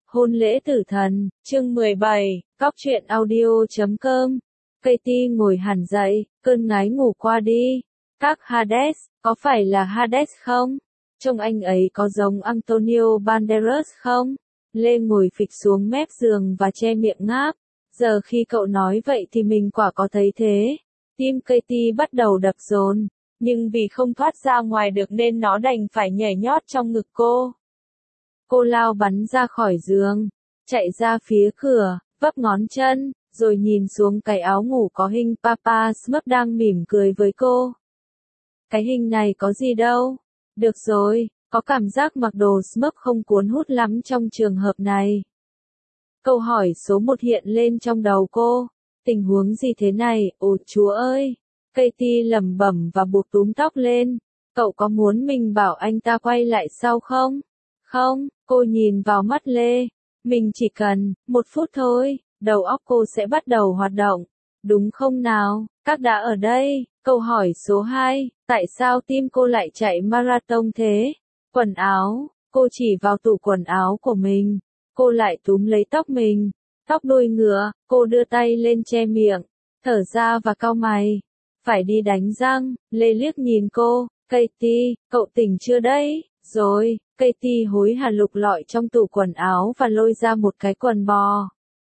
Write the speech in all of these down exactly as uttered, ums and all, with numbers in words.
Hôn lễ tử thần, chương mười bảy, cóc truyện audio chấm com. Katie ngồi hẳn dậy, cơn ngái ngủ qua đi. Các Hades, có phải là Hades không? Trông anh ấy có giống Antonio Banderas không? Lê ngồi phịch xuống mép giường và che miệng ngáp. Giờ khi cậu nói vậy thì mình quả có thấy thế. Tim Katie bắt đầu đập dồn, nhưng vì không thoát ra ngoài được nên nó đành phải nhảy nhót trong ngực cô. Cô lao bắn ra khỏi giường, chạy ra phía cửa, vấp ngón chân, rồi nhìn xuống cái áo ngủ có hình Papa Smurf đang mỉm cười với cô. Cái hình này có gì đâu. Được rồi, có cảm giác mặc đồ Smurf không cuốn hút lắm trong trường hợp này. Câu hỏi số một hiện lên trong đầu cô. Tình huống gì thế này, ôi chúa ơi. Katie lẩm bẩm và buộc túm tóc lên. Cậu có muốn mình bảo anh ta quay lại sau không? Không, cô nhìn vào mắt Lê. Mình chỉ cần, một phút thôi, đầu óc cô sẽ bắt đầu hoạt động. Đúng không nào? Các đã ở đây. Câu hỏi số hai, tại sao tim cô lại chạy marathon thế? Quần áo, cô chỉ vào tủ quần áo của mình. Cô lại túm lấy tóc mình. Tóc đuôi ngựa, cô đưa tay lên che miệng, thở ra và cau mày. Phải đi đánh răng, Lê liếc nhìn cô. Katie, cậu tỉnh chưa đấy? Rồi, Katie hối hả lục lọi trong tủ quần áo và lôi ra một cái quần bò.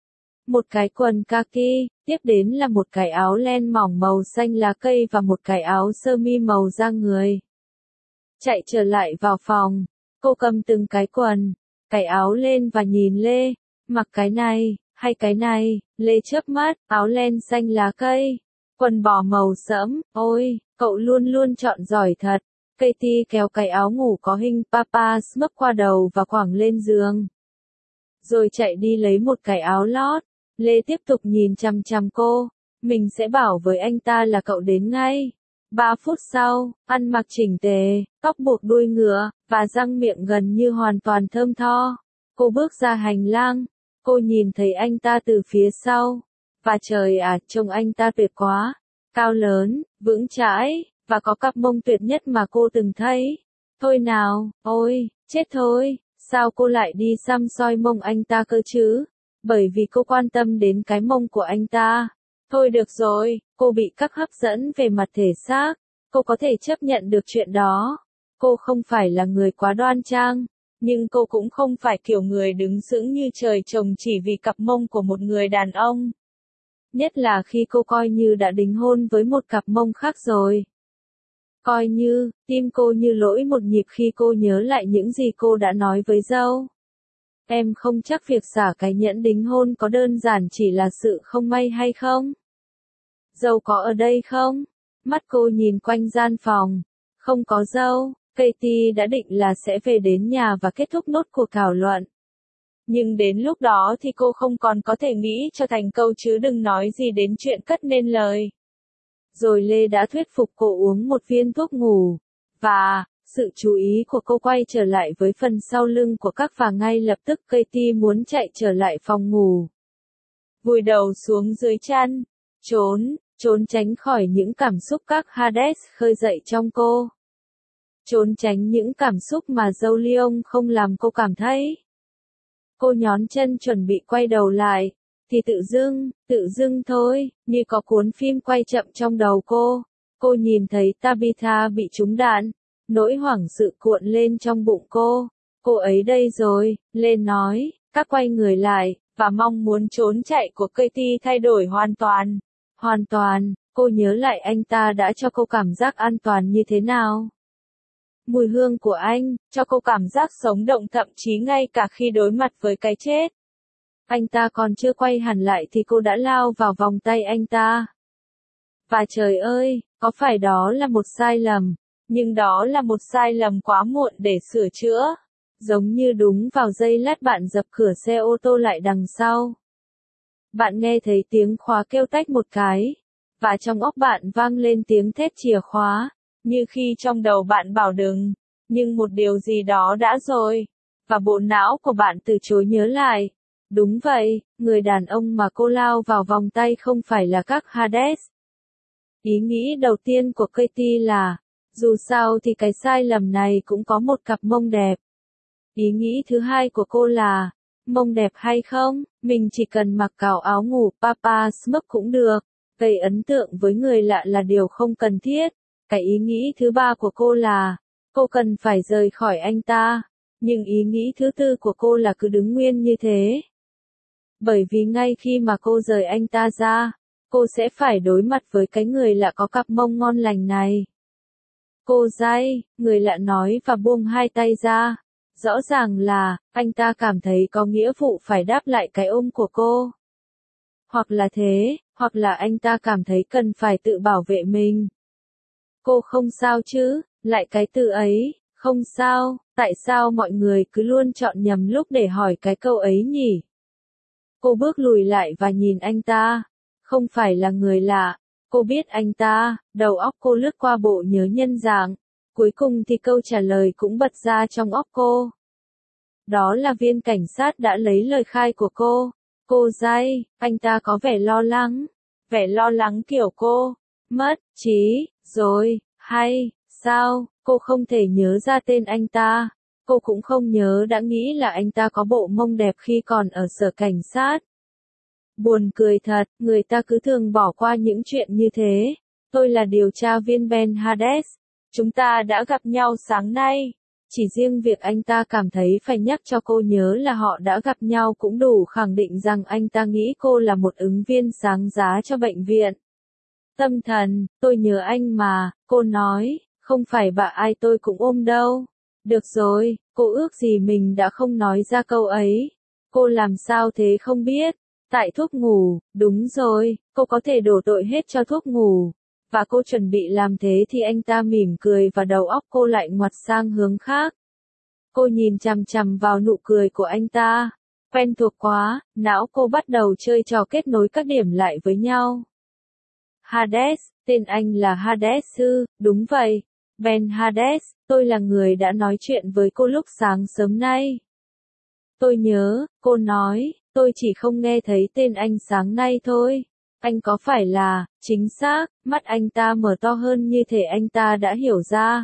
Một cái quần kaki, tiếp đến là một cái áo len mỏng màu xanh lá cây và một cái áo sơ mi màu da người. Chạy trở lại vào phòng, cô cầm từng cái quần, cái áo lên và nhìn Lê, mặc cái này, hay cái này, Lê chớp mắt, áo len xanh lá cây, quần bò màu sẫm, ôi, cậu luôn luôn chọn giỏi thật. Katie kéo cái áo ngủ có hình Papa Smurf qua đầu và quẳng lên giường. Rồi chạy đi lấy một cái áo lót. Lê tiếp tục nhìn chằm chằm cô. Mình sẽ bảo với anh ta là cậu đến ngay. Ba phút sau, ăn mặc chỉnh tề, tóc buộc đuôi ngựa, và răng miệng gần như hoàn toàn thơm tho. Cô bước ra hành lang. Cô nhìn thấy anh ta từ phía sau. Và trời ạ, trông anh ta tuyệt quá. Cao lớn, vững chãi, và có cặp mông tuyệt nhất mà cô từng thấy. Thôi nào, ôi, chết thôi, sao cô lại đi xăm soi mông anh ta cơ chứ? Bởi vì cô quan tâm đến cái mông của anh ta. Thôi được rồi, cô bị các hấp dẫn về mặt thể xác. Cô có thể chấp nhận được chuyện đó. Cô không phải là người quá đoan trang, nhưng cô cũng không phải kiểu người đứng sững như trời trồng chỉ vì cặp mông của một người đàn ông. Nhất là khi cô coi như đã đính hôn với một cặp mông khác rồi. Coi như, tim cô như lỗi một nhịp khi cô nhớ lại những gì cô đã nói với dâu. Em không chắc việc xả cái nhẫn đính hôn có đơn giản chỉ là sự không may hay không? Dâu có ở đây không? Mắt cô nhìn quanh gian phòng. Không có dâu. Katie đã định là sẽ về đến nhà và kết thúc nốt cuộc thảo luận. Nhưng đến lúc đó thì cô không còn có thể nghĩ cho thành câu chứ đừng nói gì đến chuyện cất nên lời. Rồi Lê đã thuyết phục cô uống một viên thuốc ngủ. Và, sự chú ý của cô quay trở lại với phần sau lưng của các và ngay lập tức Katie muốn chạy trở lại phòng ngủ. Vùi đầu xuống dưới chăn. Trốn, trốn tránh khỏi những cảm xúc các Hades khơi dậy trong cô. Trốn tránh những cảm xúc mà dâu Leon không làm cô cảm thấy. Cô nhón chân chuẩn bị quay đầu lại. Thì tự dưng, tự dưng thôi, như có cuốn phim quay chậm trong đầu cô. Cô nhìn thấy Tabitha bị trúng đạn. Nỗi hoảng sự cuộn lên trong bụng cô. Cô ấy đây rồi, lên nói, các quay người lại, và mong muốn trốn chạy của Katie thay đổi hoàn toàn. Hoàn toàn, cô nhớ lại anh ta đã cho cô cảm giác an toàn như thế nào. Mùi hương của anh, cho cô cảm giác sống động thậm chí ngay cả khi đối mặt với cái chết. Anh ta còn chưa quay hẳn lại thì cô đã lao vào vòng tay anh ta. Và trời ơi, có phải đó là một sai lầm? Nhưng đó là một sai lầm quá muộn để sửa chữa. Giống như đúng vào giây lát bạn dập cửa xe ô tô lại đằng sau. Bạn nghe thấy tiếng khóa kêu tách một cái. Và trong óc bạn vang lên tiếng thét chìa khóa. Như khi trong đầu bạn bảo đừng. Nhưng một điều gì đó đã rồi. Và bộ não của bạn từ chối nhớ lại. Đúng vậy, người đàn ông mà cô lao vào vòng tay không phải là các Hades. Ý nghĩ đầu tiên của Katie là, dù sao thì cái sai lầm này cũng có một cặp mông đẹp. Ý nghĩ thứ hai của cô là, Mông đẹp hay không, mình chỉ cần mặc cào áo ngủ Papa Smurf cũng được. Gây ấn tượng với người lạ là điều không cần thiết. Cái ý nghĩ thứ ba của cô là, cô cần phải rời khỏi anh ta. Nhưng ý nghĩ thứ tư của cô là cứ đứng nguyên như thế. Bởi vì ngay khi mà cô rời anh ta ra, cô sẽ phải đối mặt với cái người lạ có cặp mông ngon lành này. Cô dai, người lạ nói và buông hai tay ra. Rõ ràng là, anh ta cảm thấy có nghĩa vụ phải đáp lại cái ôm của cô. Hoặc là thế, hoặc là anh ta cảm thấy cần phải tự bảo vệ mình. Cô không sao chứ, lại cái từ ấy, không sao, tại sao mọi người cứ luôn chọn nhầm lúc để hỏi cái câu ấy nhỉ? Cô bước lùi lại và nhìn anh ta. Không phải là người lạ. Cô biết anh ta, đầu óc cô lướt qua bộ nhớ nhân dạng. Cuối cùng thì câu trả lời cũng bật ra trong óc cô. Đó là viên cảnh sát đã lấy lời khai của cô. Cô dai, anh ta có vẻ lo lắng. Vẻ lo lắng kiểu cô, mất trí, rồi, hay, sao, cô không thể nhớ ra tên anh ta. Cô cũng không nhớ đã nghĩ là anh ta có bộ mông đẹp khi còn ở sở cảnh sát. Buồn cười thật, người ta cứ thường bỏ qua những chuyện như thế. Tôi là điều tra viên Ben Hades. Chúng ta đã gặp nhau sáng nay. Chỉ riêng việc anh ta cảm thấy phải nhắc cho cô nhớ là họ đã gặp nhau cũng đủ khẳng định rằng anh ta nghĩ cô là một ứng viên sáng giá cho bệnh viện. Tâm thần, tôi nhớ anh mà, cô nói, không phải bà ai tôi cũng ôm đâu. Được rồi, cô ước gì mình đã không nói ra câu ấy. Cô làm sao thế không biết. Tại thuốc ngủ, đúng rồi, cô có thể đổ tội hết cho thuốc ngủ. Và cô chuẩn bị làm thế thì anh ta mỉm cười và đầu óc cô lại ngoặt sang hướng khác. Cô nhìn chằm chằm vào nụ cười của anh ta. Quen thuộc quá, não cô bắt đầu chơi trò kết nối các điểm lại với nhau. Hades, tên anh là Hades ư, đúng vậy. Ben Hades, tôi là người đã nói chuyện với cô lúc sáng sớm nay. Tôi nhớ, cô nói, tôi chỉ không nghe thấy tên anh sáng nay thôi. Anh có phải là, chính xác, mắt anh ta mở to hơn như thể anh ta đã hiểu ra.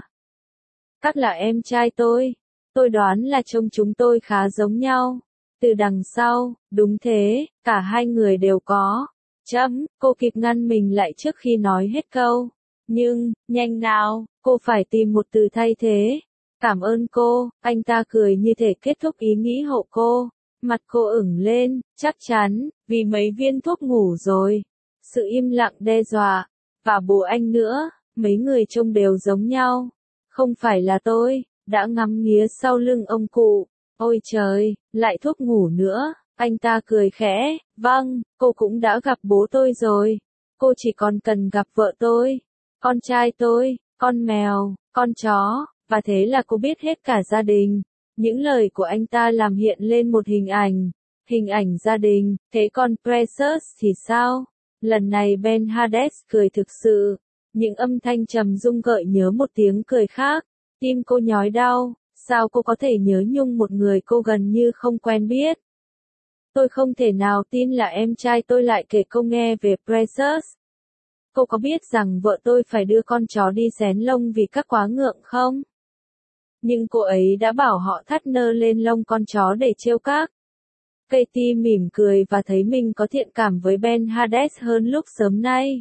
Các là em trai tôi. Tôi đoán là trông chúng tôi khá giống nhau. Từ đằng sau, đúng thế, cả hai người đều có. Chấm, cô kịp ngăn mình lại trước khi nói hết câu. Nhưng, nhanh nào, cô phải tìm một từ thay thế. Cảm ơn cô, anh ta cười như thể kết thúc ý nghĩ hộ cô. Mặt cô ửng lên, chắc chắn, vì mấy viên thuốc ngủ rồi. Sự im lặng đe dọa. Và bố anh nữa, mấy người trông đều giống nhau. Không phải là tôi, đã ngắm nghía sau lưng ông cụ. Ôi trời, lại thuốc ngủ nữa. Anh ta cười khẽ, vâng, cô cũng đã gặp bố tôi rồi. Cô chỉ còn cần gặp vợ tôi, con trai tôi, con mèo, con chó, và thế là cô biết hết cả gia đình. Những lời của anh ta làm hiện lên một hình ảnh, hình ảnh gia đình, thế còn Precious thì sao? Lần này Ben Hades cười thực sự, những âm thanh trầm rung gợi nhớ một tiếng cười khác, tim cô nhói đau, sao cô có thể nhớ nhung một người cô gần như không quen biết? Tôi không thể nào tin là em trai tôi lại kể cô nghe về Precious. Cô có biết rằng vợ tôi phải đưa con chó đi xén lông vì các quá ngượng không? Nhưng cô ấy đã bảo họ thắt nơ lên lông con chó để trêu các. Katie mỉm cười và thấy mình có thiện cảm với Ben Hades hơn lúc sớm nay.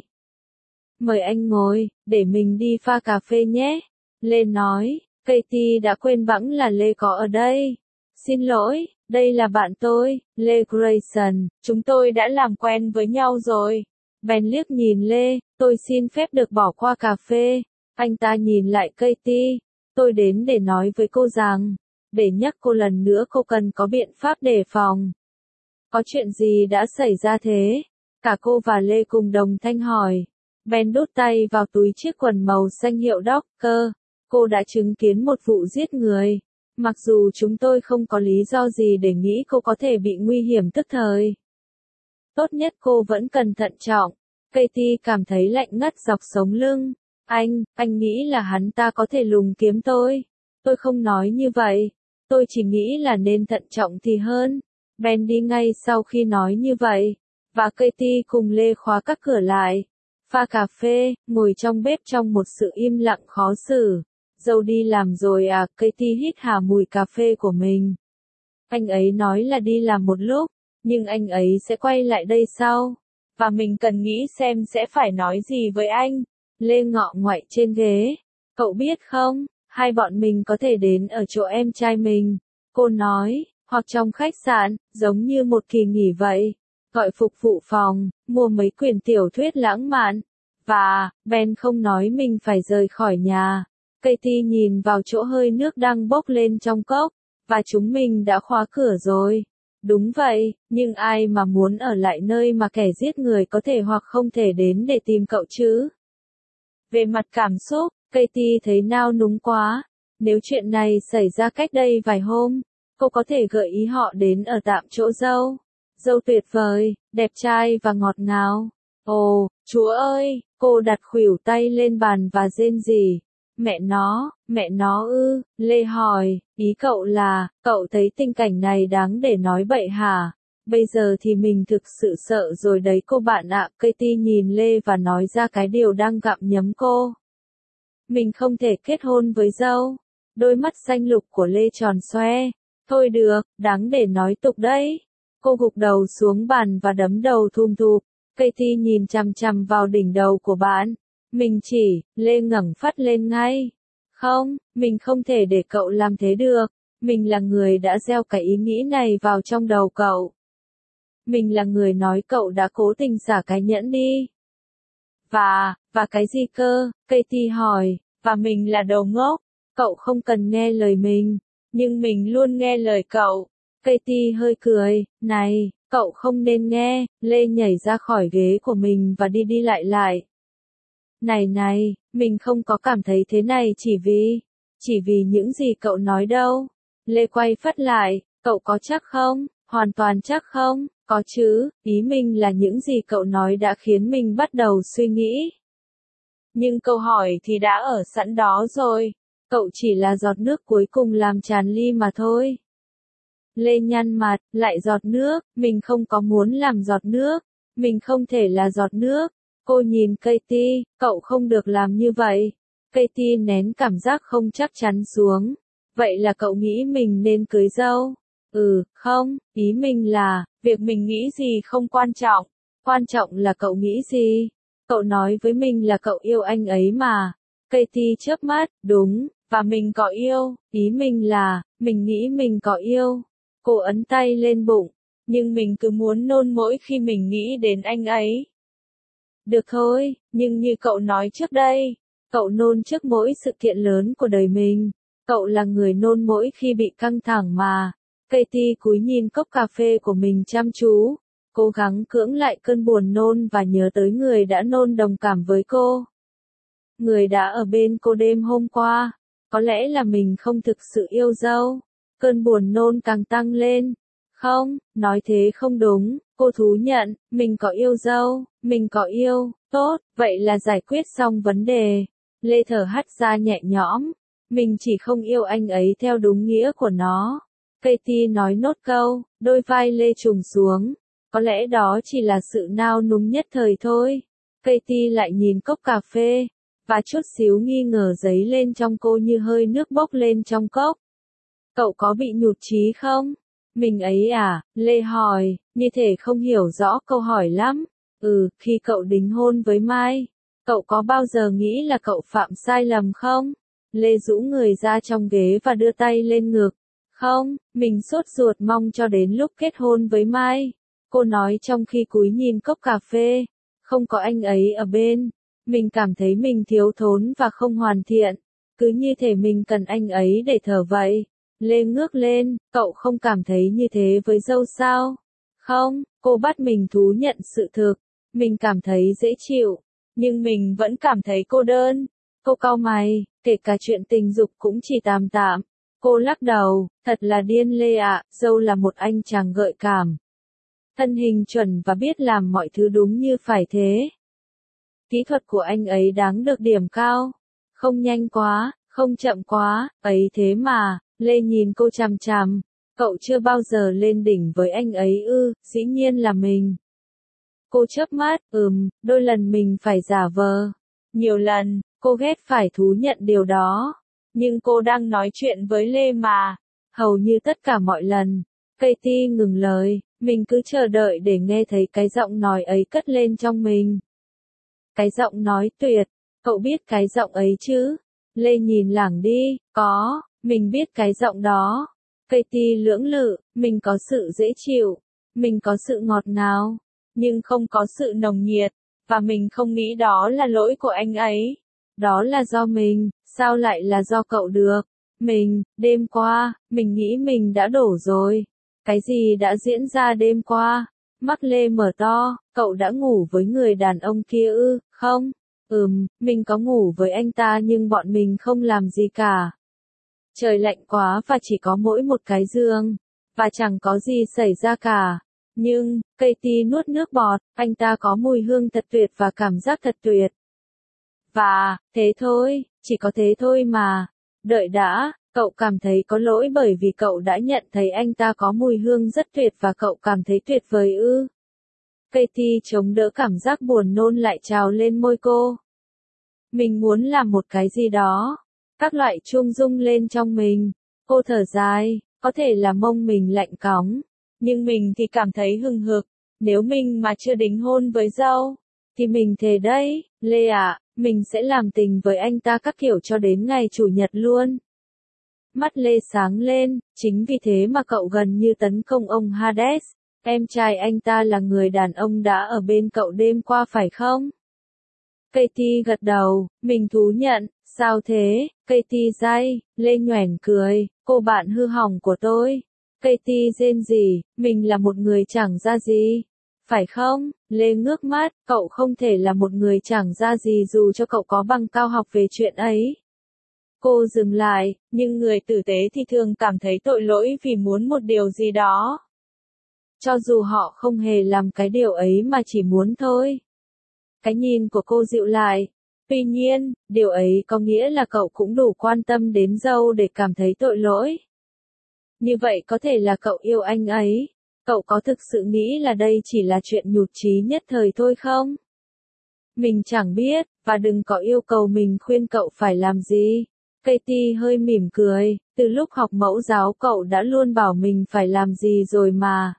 Mời anh ngồi, để mình đi pha cà phê nhé. Lê nói, Katie đã quên bẵng là Lê có ở đây. Xin lỗi, đây là bạn tôi, Lê Grayson, chúng tôi đã làm quen với nhau rồi. Ben liếc nhìn Lê, tôi xin phép được bỏ qua cà phê. Anh ta nhìn lại Katie, tôi đến để nói với cô rằng, để nhắc cô lần nữa cô cần có biện pháp đề phòng. Có chuyện gì đã xảy ra thế? Cả cô và Lê cùng đồng thanh hỏi. Ben đút tay vào túi chiếc quần màu xanh hiệu Docker. Cô đã chứng kiến một vụ giết người. Mặc dù chúng tôi không có lý do gì để nghĩ cô có thể bị nguy hiểm tức thời. Tốt nhất cô vẫn cần thận trọng. Katie cảm thấy lạnh ngắt dọc sống lưng. Anh, anh nghĩ là hắn ta có thể lùng kiếm tôi. Tôi không nói như vậy. Tôi chỉ nghĩ là nên thận trọng thì hơn. Ben đi ngay sau khi nói như vậy. Và Katie cùng Lê khóa các cửa lại. Pha cà phê, ngồi trong bếp trong một sự im lặng khó xử. Dâu đi làm rồi à, Katie hít hà mùi cà phê của mình. Anh ấy nói là đi làm một lúc, nhưng anh ấy sẽ quay lại đây sau. Và mình cần nghĩ xem sẽ phải nói gì với anh. Lê ngọ ngoại trên ghế. Cậu biết không, hai bọn mình có thể đến ở chỗ em trai mình. Cô nói, hoặc trong khách sạn, giống như một kỳ nghỉ vậy. Gọi phục vụ phòng, mua mấy quyển tiểu thuyết lãng mạn. Và, Ben không nói mình phải rời khỏi nhà. Katie nhìn vào chỗ hơi nước đang bốc lên trong cốc. Và chúng mình đã khóa cửa rồi. Đúng vậy, nhưng ai mà muốn ở lại nơi mà kẻ giết người có thể hoặc không thể đến để tìm cậu chứ? Về mặt cảm xúc, Katie thấy nao núng quá. Nếu chuyện này xảy ra cách đây vài hôm, cô có thể gợi ý họ đến ở tạm chỗ dâu. Dâu tuyệt vời, đẹp trai và ngọt ngào. Ồ, Chúa ơi, cô đặt khuỷu tay lên bàn và rên rỉ. Mẹ nó, mẹ nó ư, Lê hỏi, ý cậu là, cậu thấy tình cảnh này đáng để nói bậy hả? Bây giờ thì mình thực sự sợ rồi đấy cô bạn ạ. Katie nhìn Lê và nói ra cái điều đang gặm nhấm cô. Mình không thể kết hôn với dâu. Đôi mắt xanh lục của Lê tròn xoe. Thôi được, đáng để nói tục đấy. Cô gục đầu xuống bàn và đấm đầu thum thụp. Katie nhìn chằm chằm vào đỉnh đầu của bạn. Mình chỉ, Lê ngẩng phát lên ngay. Không, mình không thể để cậu làm thế được. Mình là người đã gieo cái ý nghĩ này vào trong đầu cậu. Mình là người nói cậu đã cố tình xả cái nhẫn đi. Và, và cái gì cơ? Katie hỏi, và mình là đồ ngốc. Cậu không cần nghe lời mình, nhưng mình luôn nghe lời cậu. Katie hơi cười, này, cậu không nên nghe. Lê nhảy ra khỏi ghế của mình và đi đi lại lại. Này này, mình không có cảm thấy thế này chỉ vì, chỉ vì những gì cậu nói đâu. Lê quay phắt lại, cậu có chắc không? Hoàn toàn chắc không? Có chứ, ý mình là những gì cậu nói đã khiến mình bắt đầu suy nghĩ. Nhưng câu hỏi thì đã ở sẵn đó rồi. Cậu chỉ là giọt nước cuối cùng làm tràn ly mà thôi. Lê nhăn mặt, lại giọt nước, mình không có muốn làm giọt nước. Mình không thể là giọt nước. Cô nhìn Katie, cậu không được làm như vậy. Katie nén cảm giác không chắc chắn xuống. Vậy là cậu nghĩ mình nên cưới dâu? Ừ, không, ý mình là, việc mình nghĩ gì không quan trọng. Quan trọng là cậu nghĩ gì. Cậu nói với mình là cậu yêu anh ấy mà. Katie chớp mắt, đúng, và mình có yêu. Ý mình là, mình nghĩ mình có yêu. Cô ấn tay lên bụng, nhưng mình cứ muốn nôn mỗi khi mình nghĩ đến anh ấy. Được thôi, nhưng như cậu nói trước đây, cậu nôn trước mỗi sự kiện lớn của đời mình. Cậu là người nôn mỗi khi bị căng thẳng mà. Katie cúi nhìn cốc cà phê của mình chăm chú, cố gắng cưỡng lại cơn buồn nôn và nhớ tới người đã nôn đồng cảm với cô. Người đã ở bên cô đêm hôm qua. Có lẽ là mình không thực sự yêu dâu. Cơn buồn nôn càng tăng lên. Không, nói thế không đúng. Cô thú nhận, mình có yêu dâu, mình có yêu, tốt, vậy là giải quyết xong vấn đề. Lê thở hắt ra nhẹ nhõm. Mình chỉ không yêu anh ấy theo đúng nghĩa của nó. Katie nói nốt câu, đôi vai Lê trùng xuống. Có lẽ đó chỉ là sự nao núng nhất thời thôi. Katie lại nhìn cốc cà phê, và chút xíu nghi ngờ dấy lên trong cô như hơi nước bốc lên trong cốc. Cậu có bị nhụt chí không? Mình ấy à? Lê hỏi, như thể không hiểu rõ câu hỏi lắm. Ừ, khi cậu đính hôn với Mai, cậu có bao giờ nghĩ là cậu phạm sai lầm không? Lê rũ người ra trong ghế và đưa tay lên ngực. Không, mình sốt ruột mong cho đến lúc kết hôn với Mai. Cô nói trong khi cúi nhìn cốc cà phê. Không có anh ấy ở bên. Mình cảm thấy mình thiếu thốn và không hoàn thiện. Cứ như thể mình cần anh ấy để thở vậy. Lê ngước lên, cậu không cảm thấy như thế với dâu sao? Không, cô bắt mình thú nhận sự thực. Mình cảm thấy dễ chịu. Nhưng mình vẫn cảm thấy cô đơn. Cô cau mày, kể cả chuyện tình dục cũng chỉ tạm tạm. Cô lắc đầu, thật là điên Lê ạ, dâu là một anh chàng gợi cảm. Thân hình chuẩn và biết làm mọi thứ đúng như phải thế. Kỹ thuật của anh ấy đáng được điểm cao. Không nhanh quá, không chậm quá, ấy thế mà. Lê nhìn cô chằm chằm. Cậu chưa bao giờ lên đỉnh với anh ấy ư? Dĩ nhiên là mình. Cô chớp mắt, ừm, đôi lần mình phải giả vờ. Nhiều lần, cô ghét phải thú nhận điều đó. Nhưng cô đang nói chuyện với Lê mà. Hầu như tất cả mọi lần, Katie ngừng lời, mình cứ chờ đợi để nghe thấy cái giọng nói ấy cất lên trong mình. Cái giọng nói tuyệt, cậu biết cái giọng ấy chứ? Lê nhìn lảng đi, có, mình biết cái giọng đó. Katie lưỡng lự, mình có sự dễ chịu, mình có sự ngọt ngào, nhưng không có sự nồng nhiệt, và mình không nghĩ đó là lỗi của anh ấy. Đó là do mình, sao lại là do cậu được? Mình, đêm qua, mình nghĩ mình đã đổ rồi. Cái gì đã diễn ra đêm qua? Mắt Lê mở to, cậu đã ngủ với người đàn ông kia ư, không? Ừm, mình có ngủ với anh ta nhưng bọn mình không làm gì cả. Trời lạnh quá và chỉ có mỗi một cái giường, và chẳng có gì xảy ra cả. Nhưng, Katie nuốt nước bọt, anh ta có mùi hương thật tuyệt và cảm giác thật tuyệt. Và, thế thôi, chỉ có thế thôi mà. Đợi đã, cậu cảm thấy có lỗi bởi vì cậu đã nhận thấy anh ta có mùi hương rất tuyệt và cậu cảm thấy tuyệt vời ư. Katie chống đỡ cảm giác buồn nôn lại trào lên môi cô. Mình muốn làm một cái gì đó. Các loại chuông rung lên trong mình. Cô thở dài, có thể là mông mình lạnh cóng. Nhưng mình thì cảm thấy hừng hực. Nếu mình mà chưa đính hôn với dâu, thì mình thề đấy, Lê ạ, mình sẽ làm tình với anh ta các kiểu cho đến ngày chủ nhật luôn. Mắt Lê sáng lên, chính vì thế mà cậu gần như tấn công ông Hades. Em trai anh ta là người đàn ông đã ở bên cậu đêm qua phải không? Katie gật đầu, mình thú nhận, sao thế, Katie dai, Lê nhoẻn cười, cô bạn hư hỏng của tôi. Katie rên rỉ, mình là một người chẳng ra gì. Phải không? Lê ngước mắt, cậu không thể là một người chẳng ra gì dù cho cậu có bằng cao học về chuyện ấy. Cô dừng lại, nhưng người tử tế thì thường cảm thấy tội lỗi vì muốn một điều gì đó. Cho dù họ không hề làm cái điều ấy mà chỉ muốn thôi. Cái nhìn của cô dịu lại. Tuy nhiên, điều ấy có nghĩa là cậu cũng đủ quan tâm đến dâu để cảm thấy tội lỗi. Như vậy có thể là cậu yêu anh ấy. Cậu có thực sự nghĩ là đây chỉ là chuyện nhụt chí nhất thời thôi không? Mình chẳng biết, và đừng có yêu cầu mình khuyên cậu phải làm gì. Katie hơi mỉm cười, từ lúc học mẫu giáo cậu đã luôn bảo mình phải làm gì rồi mà.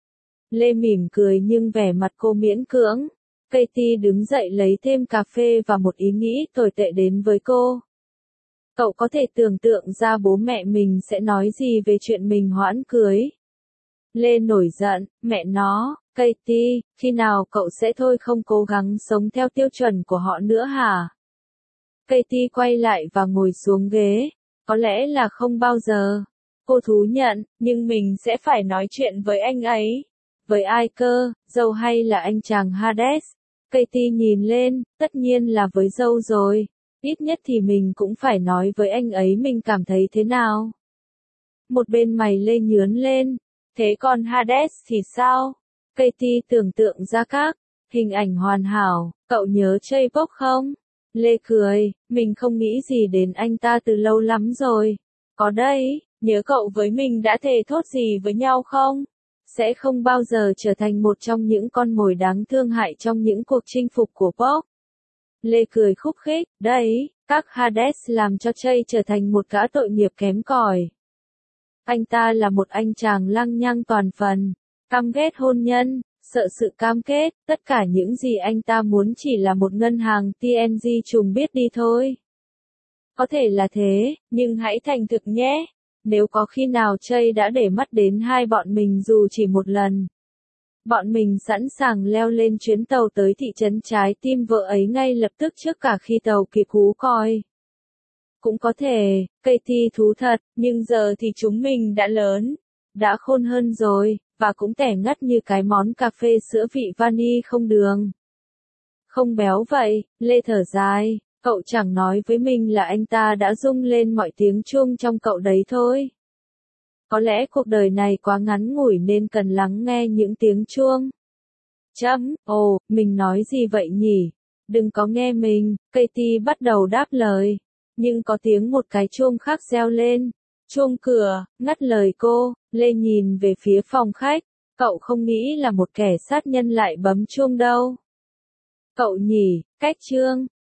Lê mỉm cười nhưng vẻ mặt cô miễn cưỡng. Katie đứng dậy lấy thêm cà phê và một ý nghĩ tồi tệ đến với cô. Cậu có thể tưởng tượng ra bố mẹ mình sẽ nói gì về chuyện mình hoãn cưới. Lê nổi giận, mẹ nó, Katie, khi nào cậu sẽ thôi không cố gắng sống theo tiêu chuẩn của họ nữa hả? Katie quay lại và ngồi xuống ghế. Có lẽ là không bao giờ. Cô thú nhận, nhưng mình sẽ phải nói chuyện với anh ấy. Với ai cơ, dâu hay là anh chàng Hades? Katie nhìn lên, tất nhiên là với dâu rồi. Ít nhất thì mình cũng phải nói với anh ấy mình cảm thấy thế nào. Một bên mày Lê nhướn lên. Thế còn Hades thì sao? Katie tưởng tượng ra các hình ảnh hoàn hảo, cậu nhớ J-pop không? Lê cười, mình không nghĩ gì đến anh ta từ lâu lắm rồi. Có đấy, nhớ cậu với mình đã thề thốt gì với nhau không? Sẽ không bao giờ trở thành một trong những con mồi đáng thương hại trong những cuộc chinh phục của pop. Lê cười khúc khích, đấy, các Hades làm cho Jay trở thành một gã tội nghiệp kém cỏi. Anh ta là một anh chàng lăng nhăng toàn phần, căm ghét hôn nhân, sợ sự cam kết, tất cả những gì anh ta muốn chỉ là một ngân hàng tê en giê trùng biết đi thôi. Có thể là thế, nhưng hãy thành thực nhé. Nếu có khi nào Jay đã để mắt đến hai bọn mình dù chỉ một lần, bọn mình sẵn sàng leo lên chuyến tàu tới thị trấn trái tim vợ ấy ngay lập tức trước cả khi tàu kịp hú còi. Cũng có thể, Katie thú thật, nhưng giờ thì chúng mình đã lớn, đã khôn hơn rồi, và cũng tẻ ngắt như cái món cà phê sữa vị vani không đường. Không béo vậy, Lê thở dài, cậu chẳng nói với mình là anh ta đã rung lên mọi tiếng chuông trong cậu đấy thôi. Có lẽ cuộc đời này quá ngắn ngủi nên cần lắng nghe những tiếng chuông. Chấm, ồ, mình nói gì vậy nhỉ? Đừng có nghe mình, Katie bắt đầu đáp lời. Nhưng có tiếng một cái chuông khác reo lên. Chuông cửa, ngắt lời cô, Lê nhìn về phía phòng khách. Cậu không nghĩ là một kẻ sát nhân lại bấm chuông đâu. Cậu nhỉ, cách chương.